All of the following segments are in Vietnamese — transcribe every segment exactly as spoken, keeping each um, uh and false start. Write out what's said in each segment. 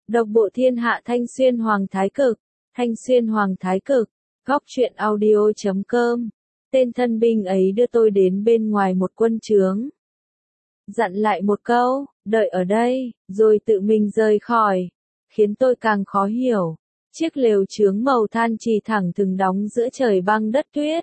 Độc bộ thiên hạ Thanh Xuyên Hoàng Thái Cực, Thanh Xuyên Hoàng Thái Cực, góc truyện audio chấm com. Tên thân binh ấy đưa tôi đến bên ngoài một quân trướng. Dặn lại một câu, đợi ở đây, rồi tự mình rời khỏi, khiến tôi càng khó hiểu. Chiếc lều trướng màu than trì thẳng thừng đóng giữa trời băng đất tuyết.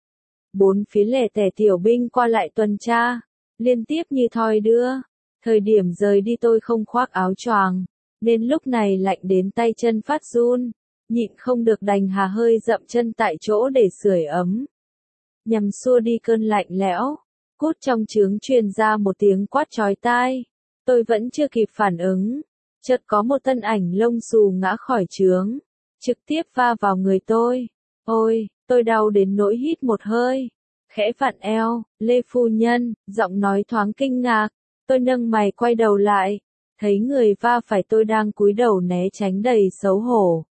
Bốn phía lẻ tẻ tiểu binh qua lại tuần tra, liên tiếp như thoi đưa. Thời điểm rời đi tôi không khoác áo choàng, nên lúc này lạnh đến tay chân phát run, nhịn không được đành hà hơi dậm chân tại chỗ để sưởi ấm. Nhằm xua đi cơn lạnh lẽo, cút trong trướng truyền ra một tiếng quát chói tai. Tôi vẫn chưa kịp phản ứng, chợt có một thân ảnh lông xù ngã khỏi trướng, trực tiếp va vào người tôi. Ôi, tôi đau đến nỗi hít một hơi, khẽ vặn eo. Lê phu nhân, giọng nói thoáng kinh ngạc. Tôi nâng mày quay đầu lại, thấy người va phải tôi đang cúi đầu né tránh đầy xấu hổ.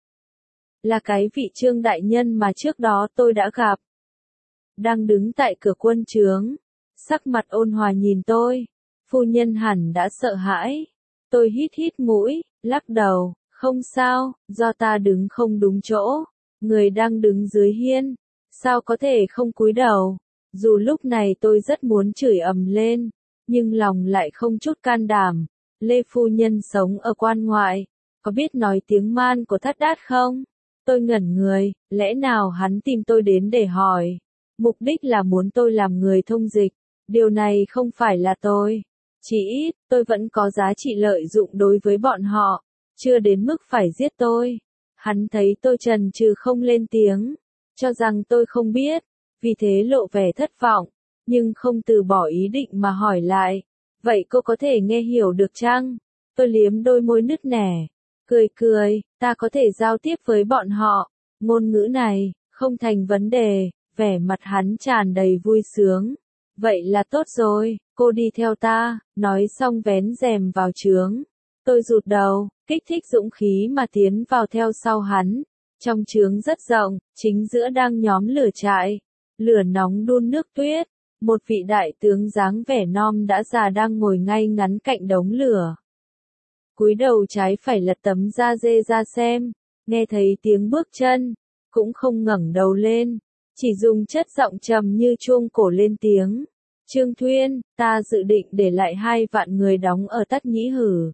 Là cái vị Trương đại nhân mà trước đó tôi đã gặp. Đang đứng tại cửa quân trướng, sắc mặt ôn hòa nhìn tôi. Phu nhân hẳn đã sợ hãi. Tôi hít hít mũi, lắc đầu, không sao, do ta đứng không đúng chỗ. Người đang đứng dưới hiên, sao có thể không cúi đầu. Dù lúc này tôi rất muốn chửi ầm lên, nhưng lòng lại không chút can đảm. Lê phu nhân sống ở quan ngoại, có biết nói tiếng Man của Thắt Đát không? Tôi ngẩn người, lẽ nào hắn tìm tôi đến để hỏi? Mục đích là muốn tôi làm người thông dịch, điều này không phải là tôi. Chỉ ít, tôi vẫn có giá trị lợi dụng đối với bọn họ, chưa đến mức phải giết tôi. Hắn thấy tôi chần chừ không lên tiếng, cho rằng tôi không biết, vì thế lộ vẻ thất vọng, nhưng không từ bỏ ý định mà hỏi lại. Vậy cô có thể nghe hiểu được chăng? Tôi liếm đôi môi nứt nẻ, cười cười, ta có thể giao tiếp với bọn họ. Ngôn ngữ này, không thành vấn đề. Vẻ mặt hắn tràn đầy vui sướng. Vậy là tốt rồi, cô đi theo ta. Nói xong vén rèm vào trướng. Tôi rụt đầu, kích thích dũng khí mà tiến vào theo sau hắn. Trong trướng rất rộng, chính giữa đang nhóm lửa trại. Lửa nóng đun nước tuyết. Một vị đại tướng dáng vẻ non đã già đang ngồi ngay ngắn cạnh đống lửa. Cúi đầu trái phải lật tấm da dê ra xem, nghe thấy tiếng bước chân, cũng không ngẩng đầu lên, chỉ dùng chất giọng trầm như chuông cổ lên tiếng. Trương Thuyên, ta dự định để lại hai vạn người đóng ở Tắt Nhĩ Hử.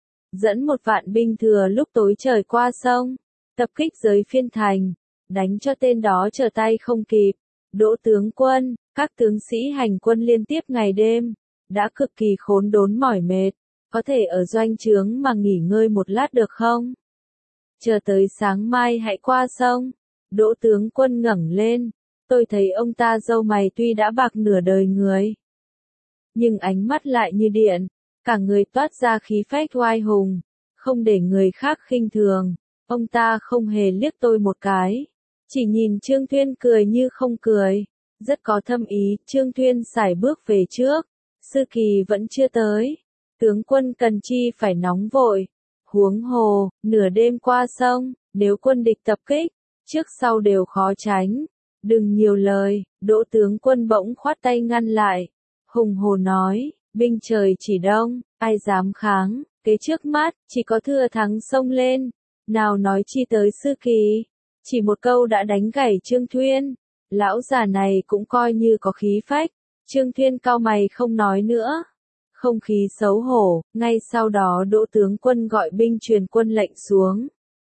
Dẫn một vạn binh thừa lúc tối trời qua sông, tập kích giới Phiên Thành, đánh cho tên đó trở tay không kịp. Đỗ tướng quân, các tướng sĩ hành quân liên tiếp ngày đêm, đã cực kỳ khốn đốn mỏi mệt, có thể ở doanh trướng mà nghỉ ngơi một lát được không? Chờ tới sáng mai hãy qua sông. Đỗ tướng quân ngẩng lên, tôi thấy ông ta râu mày tuy đã bạc nửa đời người, nhưng ánh mắt lại như điện, cả người toát ra khí phách oai hùng, không để người khác khinh thường. Ông ta không hề liếc tôi một cái, chỉ nhìn Trương Thuyên cười như không cười, rất có thâm ý. Trương Thuyên sải bước về trước, sư kỳ vẫn chưa tới, tướng quân cần chi phải nóng vội, huống hồ, nửa đêm qua sông, nếu quân địch tập kích, trước sau đều khó tránh, đừng nhiều lời. Đỗ tướng quân bỗng khoát tay ngăn lại, hùng hồ nói, binh trời chỉ đông, ai dám kháng, kế trước mắt, chỉ có thừa thắng xông lên, nào nói chi tới sư kỳ. Chỉ một câu đã đánh gãy Trương Thuyên, lão già này cũng coi như có khí phách. Trương Thuyên cau mày không nói nữa, không khí xấu hổ. Ngay sau đó Đỗ tướng quân gọi binh truyền quân lệnh xuống,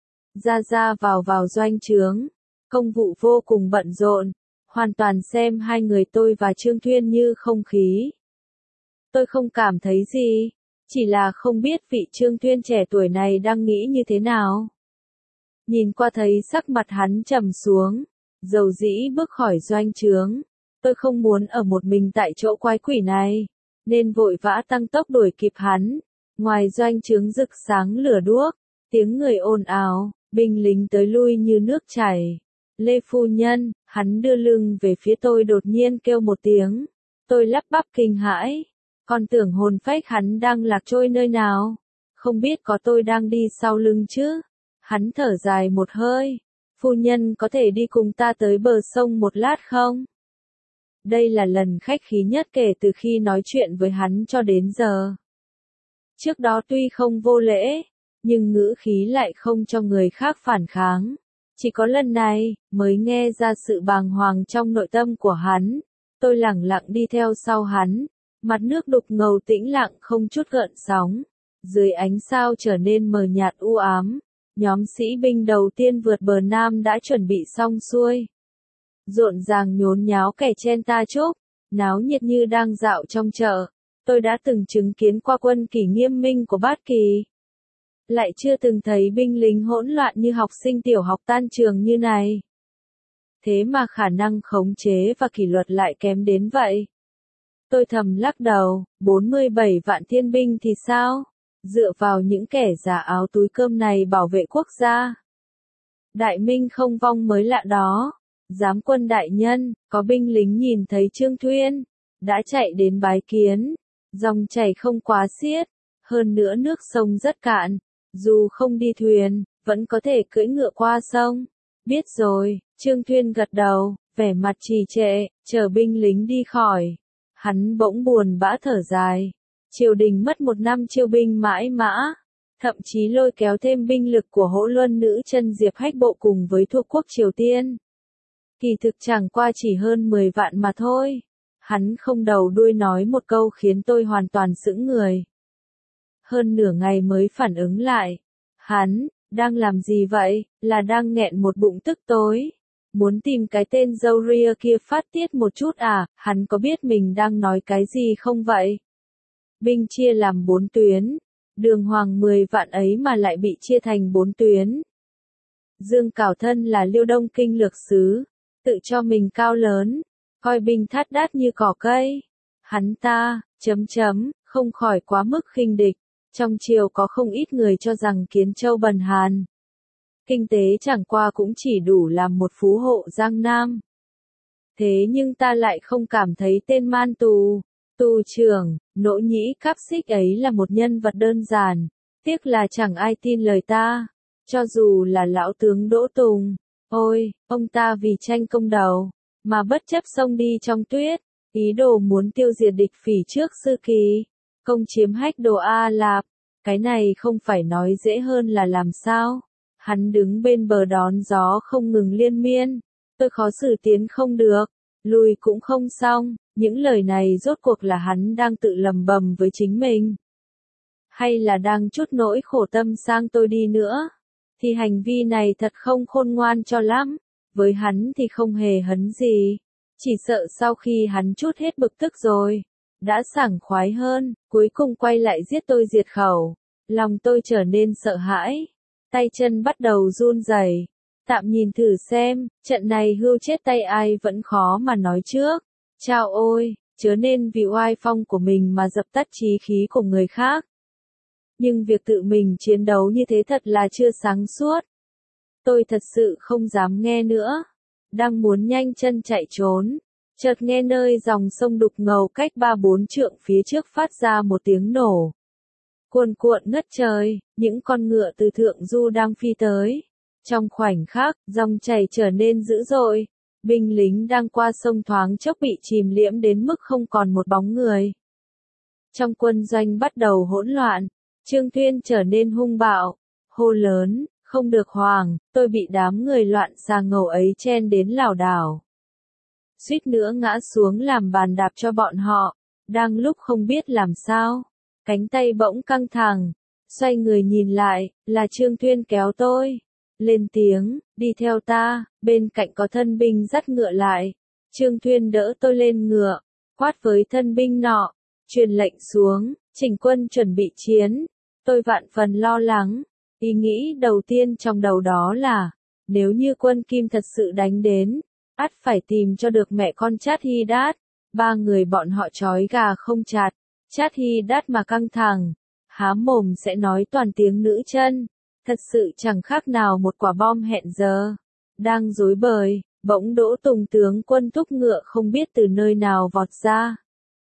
ra ra vào vào doanh trướng, công vụ vô cùng bận rộn, hoàn toàn xem hai người tôi và Trương Thuyên như không khí. Tôi không cảm thấy gì, chỉ là không biết vị Trương Thuyên trẻ tuổi này đang nghĩ như thế nào. Nhìn qua thấy sắc mặt hắn trầm xuống, dầu dĩ bước khỏi doanh trướng. Tôi không muốn ở một mình tại chỗ quái quỷ này, nên vội vã tăng tốc đuổi kịp hắn. Ngoài doanh trướng rực sáng lửa đuốc, tiếng người ồn ào, binh lính tới lui như nước chảy. Lê phu nhân, hắn đưa lưng về phía tôi đột nhiên kêu một tiếng. Tôi lắp bắp kinh hãi, còn tưởng hồn phách hắn đang lạc trôi nơi nào, không biết có tôi đang đi sau lưng chứ. Hắn thở dài một hơi, phu nhân có thể đi cùng ta tới bờ sông một lát không? Đây là lần khách khí nhất kể từ khi nói chuyện với hắn cho đến giờ. Trước đó tuy không vô lễ, nhưng ngữ khí lại không cho người khác phản kháng. Chỉ có lần này, mới nghe ra sự bàng hoàng trong nội tâm của hắn. Tôi lẳng lặng đi theo sau hắn, mặt nước đục ngầu tĩnh lặng không chút gợn sóng. Dưới ánh sao trở nên mờ nhạt u ám, nhóm sĩ binh đầu tiên vượt bờ Nam đã chuẩn bị xong xuôi. Rộn ràng nhốn nháo kẻ chen ta chúc, náo nhiệt như đang dạo trong chợ. Tôi đã từng chứng kiến qua quân kỷ nghiêm minh của Bát Kỳ. Lại chưa từng thấy binh lính hỗn loạn như học sinh tiểu học tan trường như này. Thế mà khả năng khống chế và kỷ luật lại kém đến vậy. Tôi thầm lắc đầu, bốn mươi bảy vạn thiên binh thì sao? Dựa vào những kẻ giả áo túi cơm này bảo vệ quốc gia. Đại Minh không vong mới lạ đó. Giám quân đại nhân, có binh lính nhìn thấy Trương Thuyên, đã chạy đến bái kiến. Dòng chảy không quá xiết, hơn nữa nước sông rất cạn. Dù không đi thuyền, vẫn có thể cưỡi ngựa qua sông. Biết rồi, Trương Thuyên gật đầu, vẻ mặt trì trệ, chờ binh lính đi khỏi. Hắn bỗng buồn bã thở dài. Triều đình mất một năm chiêu binh mãi mã, thậm chí lôi kéo thêm binh lực của hỗ luân nữ chân Diệp Hách Bộ cùng với thuộc quốc Triều Tiên. Kỳ thực chẳng qua chỉ hơn mười vạn mà thôi. Hắn không đầu đuôi nói một câu khiến tôi hoàn toàn sững người. Hơn nửa ngày mới phản ứng lại. Hắn, đang làm gì vậy, là đang nghẹn một bụng tức tối. Muốn tìm cái tên dâu ria kia phát tiết một chút à, hắn có biết mình đang nói cái gì không vậy? Binh chia làm bốn tuyến, đường hoàng mười vạn ấy mà lại bị chia thành bốn tuyến. Dương Cảo Thân là Liêu Đông Kinh lược sứ, tự cho mình cao lớn, coi binh thát đát như cỏ cây. Hắn ta, chấm chấm, không khỏi quá mức khinh địch. Trong triều có không ít người cho rằng Kiến Châu bần hàn. Kinh tế chẳng qua cũng chỉ đủ làm một phú hộ Giang Nam. Thế nhưng ta lại không cảm thấy tên man tù, tù trưởng, nỗ nhĩ cáp xích ấy là một nhân vật đơn giản. Tiếc là chẳng ai tin lời ta. Cho dù là lão tướng Đỗ Tùng. Ôi, ông ta vì tranh công đầu, mà bất chấp xông đi trong tuyết, ý đồ muốn tiêu diệt địch phỉ trước Sư Kỳ. Công chiếm Hách Đồ A Lạp, cái này không phải nói dễ hơn là làm sao? Hắn đứng bên bờ đón gió không ngừng liên miên, tôi khó xử tiến không được, lùi cũng không xong, những lời này rốt cuộc là hắn đang tự lầm bầm với chính mình. Hay là đang trút nỗi khổ tâm sang tôi đi nữa, thì hành vi này thật không khôn ngoan cho lắm, với hắn thì không hề hấn gì, chỉ sợ sau khi hắn trút hết bực tức rồi. Đã sảng khoái hơn, cuối cùng quay lại giết tôi diệt khẩu. Lòng tôi trở nên sợ hãi. Tay chân bắt đầu run rẩy. Tạm nhìn thử xem, trận này hưu chết tay ai vẫn khó mà nói trước. Chao ôi, chớ nên vì oai phong của mình mà dập tắt chí khí của người khác. Nhưng việc tự mình chiến đấu như thế thật là chưa sáng suốt. Tôi thật sự không dám nghe nữa. Đang muốn nhanh chân chạy trốn. Chợt nghe nơi dòng sông đục ngầu cách ba bốn trượng phía trước phát ra một tiếng nổ. Cuồn cuộn ngất trời, những con ngựa từ thượng du đang phi tới. Trong khoảnh khắc, dòng chảy trở nên dữ dội. Binh lính đang qua sông thoáng chốc bị chìm liễm đến mức không còn một bóng người. Trong quân doanh bắt đầu hỗn loạn. Trương Thuyên trở nên hung bạo, hô lớn, không được hoàng, tôi bị đám người loạn xà ngầu ấy chen đến lảo đảo. Suýt nữa ngã xuống làm bàn đạp cho bọn họ, đang lúc không biết làm sao, cánh tay bỗng căng thẳng, xoay người nhìn lại, là Trương Thuyên kéo tôi, lên tiếng, đi theo ta, bên cạnh có thân binh dắt ngựa lại, Trương Thuyên đỡ tôi lên ngựa, quát với thân binh nọ, truyền lệnh xuống, chỉnh quân chuẩn bị chiến, tôi vạn phần lo lắng, ý nghĩ đầu tiên trong đầu đó là, nếu như quân Kim thật sự đánh đến, ắt phải tìm cho được mẹ con Chát Hy Đát, ba người bọn họ trói gà không chặt, Chát Hy Đát mà căng thẳng, há mồm sẽ nói toàn tiếng nữ chân, thật sự chẳng khác nào một quả bom hẹn giờ. Đang rối bời, bỗng Đỗ Tùng tướng quân thúc ngựa không biết từ nơi nào vọt ra.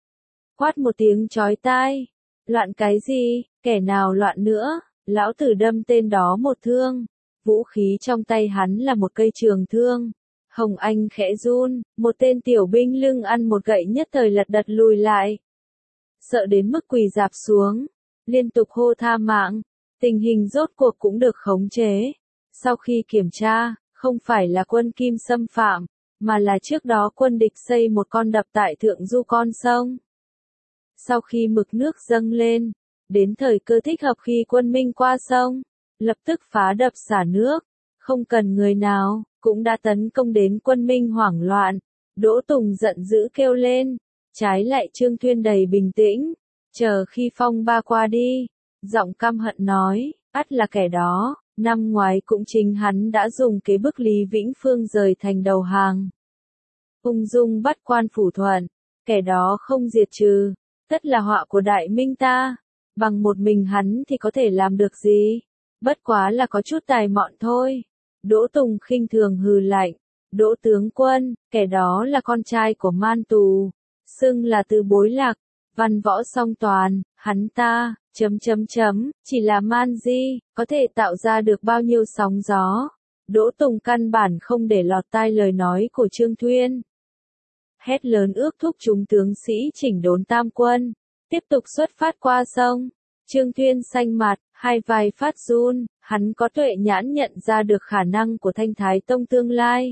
Quát một tiếng chói tai, loạn cái gì, kẻ nào loạn nữa, lão tử đâm tên đó một thương, vũ khí trong tay hắn là một cây trường thương. Hồng Anh khẽ run, một tên tiểu binh lưng ăn một gậy nhất thời lật đật lùi lại. Sợ đến mức quỳ rạp xuống, liên tục hô tha mạng, Tình hình rốt cuộc cũng được khống chế. Sau khi kiểm tra, không phải là quân Kim xâm phạm, mà là trước đó quân địch xây một con đập tại thượng du con sông. Sau khi mực nước dâng lên, đến thời cơ thích hợp khi quân Minh qua sông, lập tức phá đập xả nước, không cần người nào, cũng đã tấn công đến quân Minh hoảng loạn. Đỗ Tùng giận dữ kêu lên, trái lại Trương Thuyên đầy bình tĩnh, chờ khi phong ba qua đi, giọng căm hận nói, ắt là kẻ đó, năm ngoái cũng chính hắn đã dùng kế bức Lý Vĩnh Phương rời thành đầu hàng. Ung dung bắt quan phủ thuận, kẻ đó không diệt trừ, tất là họa của Đại Minh ta, bằng một mình hắn thì có thể làm được gì, bất quá là có chút tài mọn thôi. Đỗ Tùng khinh thường hừ lạnh, Đỗ tướng quân, kẻ đó là con trai của Man Tù, xưng là Từ Bối Lạc, văn võ song toàn, hắn ta, chấm chấm chấm, chỉ là man di, có thể tạo ra được bao nhiêu sóng gió. Đỗ Tùng căn bản không để lọt tai lời nói của Trương Thuyên. Hét lớn ước thúc chúng tướng sĩ chỉnh đốn tam quân, tiếp tục xuất phát qua sông. Trương Thuyên xanh mặt, hai vai phát run, hắn có tuệ nhãn nhận ra được khả năng của Thanh Thái Tông tương lai.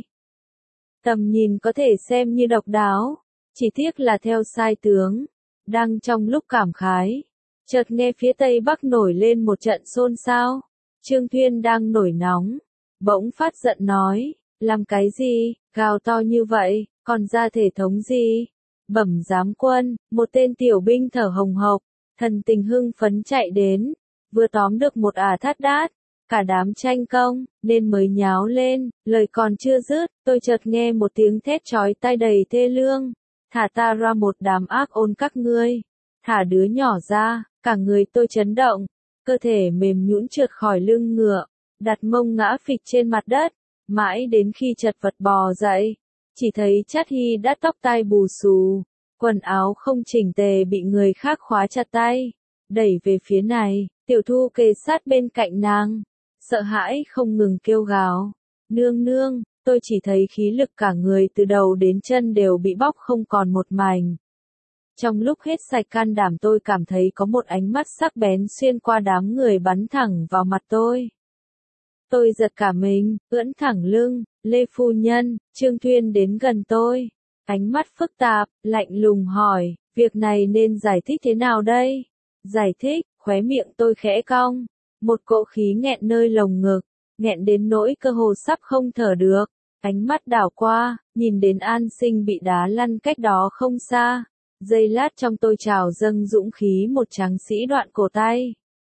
Tầm nhìn có thể xem như độc đáo, chỉ tiếc là theo sai tướng. Đang trong lúc cảm khái, chợt nghe phía tây bắc nổi lên một trận xôn xao. Trương Thuyên đang nổi nóng, bỗng phát giận nói, làm cái gì, gào to như vậy, còn ra thể thống gì? Bẩm giám quân, một tên tiểu binh thở hồng hộc, thần tình hưng phấn chạy đến, vừa tóm được một ả thát đát, cả đám tranh công, nên mới nháo lên, lời còn chưa dứt, tôi chợt nghe một tiếng thét chói tai đầy thê lương, thả ta ra một đám ác ôn các ngươi, thả đứa nhỏ ra, cả người tôi chấn động, cơ thể mềm nhũn trượt khỏi lưng ngựa, đặt mông ngã phịch trên mặt đất, mãi đến khi chật vật bò dậy, chỉ thấy Chát Hy đã tóc tai bù xù, quần áo không chỉnh tề bị người khác khóa chặt tay, đẩy về phía này, Tiểu Thu kề sát bên cạnh nàng, sợ hãi không ngừng kêu gào, nương nương, tôi chỉ thấy khí lực cả người từ đầu đến chân đều bị bóc không còn một mảnh. Trong lúc hết sạch can đảm tôi cảm thấy có một ánh mắt sắc bén xuyên qua đám người bắn thẳng vào mặt tôi. Tôi giật cả mình, ưỡn thẳng lưng, Lê phu nhân, Trương Thuyên đến gần tôi, ánh mắt phức tạp, lạnh lùng hỏi, việc này nên giải thích thế nào đây? Giải thích, khóe miệng tôi khẽ cong, một cỗ khí nghẹn nơi lồng ngực, nghẹn đến nỗi cơ hồ sắp không thở được, ánh mắt đảo qua, nhìn đến An Sinh bị đá lăn cách đó không xa, giây lát trong tôi trào dâng dũng khí một tráng sĩ đoạn cổ tay.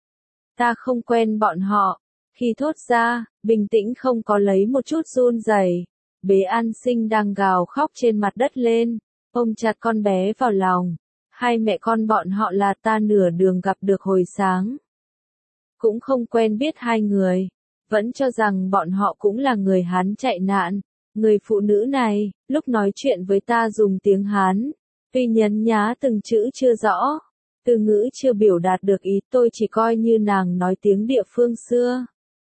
Ta không quen bọn họ. Khi thốt ra, bình tĩnh không có lấy một chút run rẩy. Bế An Sinh đang gào khóc trên mặt đất lên, ôm chặt con bé vào lòng. Hai mẹ con bọn họ là ta nửa đường gặp được hồi sáng. Cũng không quen biết hai người, vẫn cho rằng bọn họ cũng là người Hán chạy nạn. Người phụ nữ này, lúc nói chuyện với ta dùng tiếng Hán, tuy nhấn nhá từng chữ chưa rõ, từ ngữ chưa biểu đạt được ý, tôi chỉ coi như nàng nói tiếng địa phương xưa.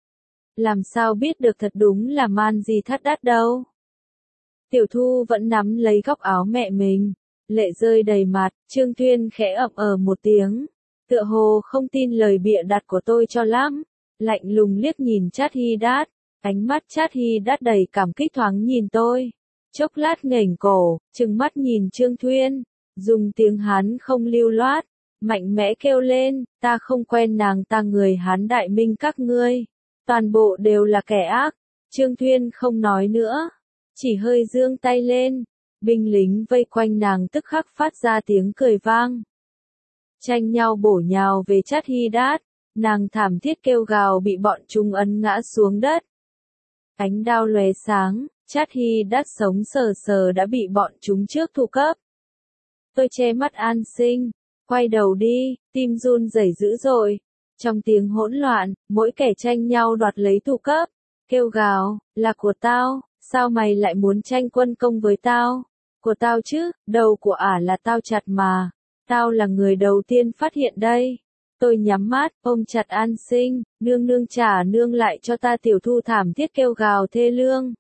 Làm sao biết được thật đúng là Man Di Thát Đát đâu. Tiểu Thu vẫn nắm lấy góc áo mẹ mình, lệ rơi đầy mặt, Trương Thuyên khẽ ậm ờ một tiếng, tựa hồ không tin lời bịa đặt của tôi cho lắm, lạnh lùng liếc nhìn Chát Hy Đát, ánh mắt Chát Hy Đát đầy cảm kích thoáng nhìn tôi, chốc lát ngẩng cổ, trừng mắt nhìn Trương Thuyên, dùng tiếng Hán không lưu loát, mạnh mẽ kêu lên, ta không quen nàng ta, người Hán Đại Minh các ngươi. Toàn bộ đều là kẻ ác. Trương Thuyên không nói nữa, chỉ hơi giương tay lên, binh lính vây quanh nàng tức khắc phát ra tiếng cười vang. Tranh nhau bổ nhào về Chát Hy Đát, nàng thảm thiết kêu gào bị bọn chúng ấn ngã xuống đất. Ánh đao lóe sáng, Chát Hy Đát sống sờ sờ đã bị bọn chúng trước thu cấp. Tôi che mắt An Sinh, quay đầu đi, tim run rẩy dữ dội. Trong tiếng hỗn loạn, mỗi kẻ tranh nhau đoạt lấy thủ cấp, kêu gào, là của tao, sao mày lại muốn tranh quân công với tao? Của tao chứ, đầu của ả là tao chặt mà, tao là người đầu tiên phát hiện đây. Tôi nhắm mắt, ôm chặt An Sinh, nương nương trả nương lại cho ta. Tiểu Thu thảm thiết kêu gào thê lương.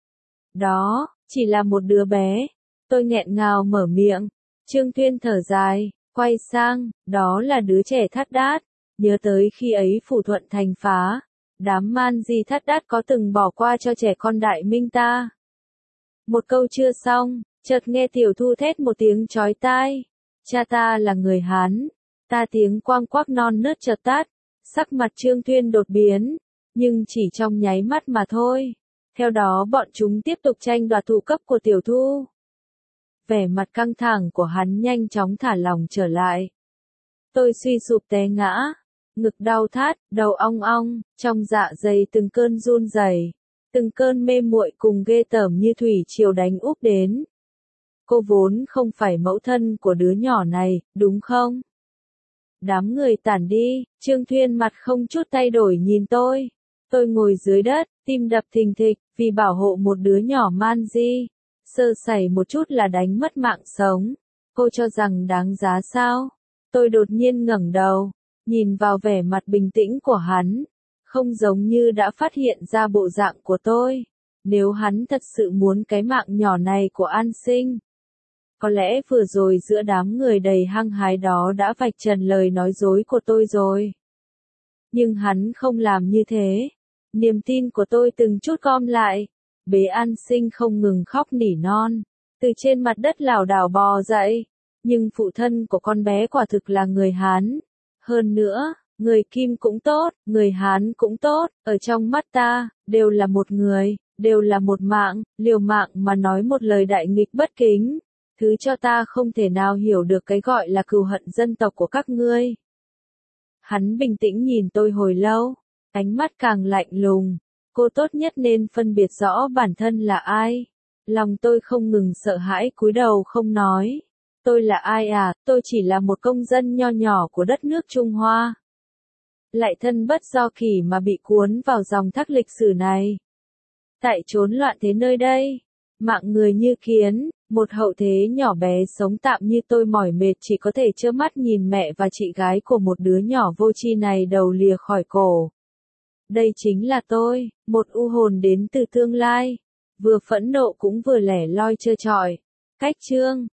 Đó, chỉ là một đứa bé. Tôi nghẹn ngào mở miệng, Trương Thuyên thở dài, quay sang, đó là đứa trẻ Thát Đát. Nhớ tới khi ấy Phủ Thuận thành phá, đám man di thắt đát có từng bỏ qua cho trẻ con Đại Minh ta. Một câu chưa xong, chợt nghe Tiểu Thu thét một tiếng chói tai. Cha ta là người Hán. Ta tiếng quang quác non nớt chợt tắt, sắc mặt Trương Thuyên đột biến, nhưng chỉ trong nháy mắt mà thôi. Theo đó bọn chúng tiếp tục tranh đoạt thụ cấp của Tiểu Thu. Vẻ mặt căng thẳng của hắn nhanh chóng thả lỏng trở lại. Tôi suy sụp té ngã, ngực đau thắt, đầu ong ong, trong dạ dày từng cơn run rẩy, từng cơn mê muội cùng ghê tởm như thủy triều đánh úp đến. Cô vốn không phải mẫu thân của đứa nhỏ này, đúng không? Đám người tản đi, Trương Thuyên mặt không chút thay đổi nhìn tôi. Tôi ngồi dưới đất, tim đập thình thịch, vì bảo hộ một đứa nhỏ man di. Sơ sẩy một chút là đánh mất mạng sống. Cô cho rằng đáng giá sao? Tôi đột nhiên ngẩng đầu, nhìn vào vẻ mặt bình tĩnh của hắn. Không giống như đã phát hiện ra bộ dạng của tôi. Nếu hắn thật sự muốn cái mạng nhỏ này của An Sinh, có lẽ vừa rồi giữa đám người đầy hăng hái đó đã vạch trần lời nói dối của tôi rồi. Nhưng hắn không làm như thế. Niềm tin của tôi từng chút gom lại. Bế An Sinh không ngừng khóc nỉ non. Từ trên mặt đất lảo đảo bò dậy. Nhưng phụ thân của con bé quả thực là người Hán. Hơn nữa, người Kim cũng tốt, người Hán cũng tốt. Ở trong mắt ta, đều là một người, đều là một mạng, liều mạng mà nói một lời đại nghịch bất kính. Thứ cho ta không thể nào hiểu được cái gọi là cừu hận dân tộc của các ngươi. Hắn bình tĩnh nhìn tôi hồi lâu, ánh mắt càng lạnh lùng. Cô tốt nhất nên phân biệt rõ bản thân là ai. Lòng tôi không ngừng sợ hãi cúi đầu không nói. Tôi là ai à, tôi chỉ là một công dân nho nhỏ của đất nước Trung Hoa. Lại thân bất do kỷ mà bị cuốn vào dòng thác lịch sử này. Tại chốn loạn thế nơi đây, mạng người như kiến, một hậu thế nhỏ bé sống tạm như tôi mỏi mệt chỉ có thể trơ mắt nhìn mẹ và chị gái của một đứa nhỏ vô tri này đầu lìa khỏi cổ. Đây chính là tôi, một u hồn đến từ tương lai, vừa phẫn nộ cũng vừa lẻ loi trơ trọi. Cách chương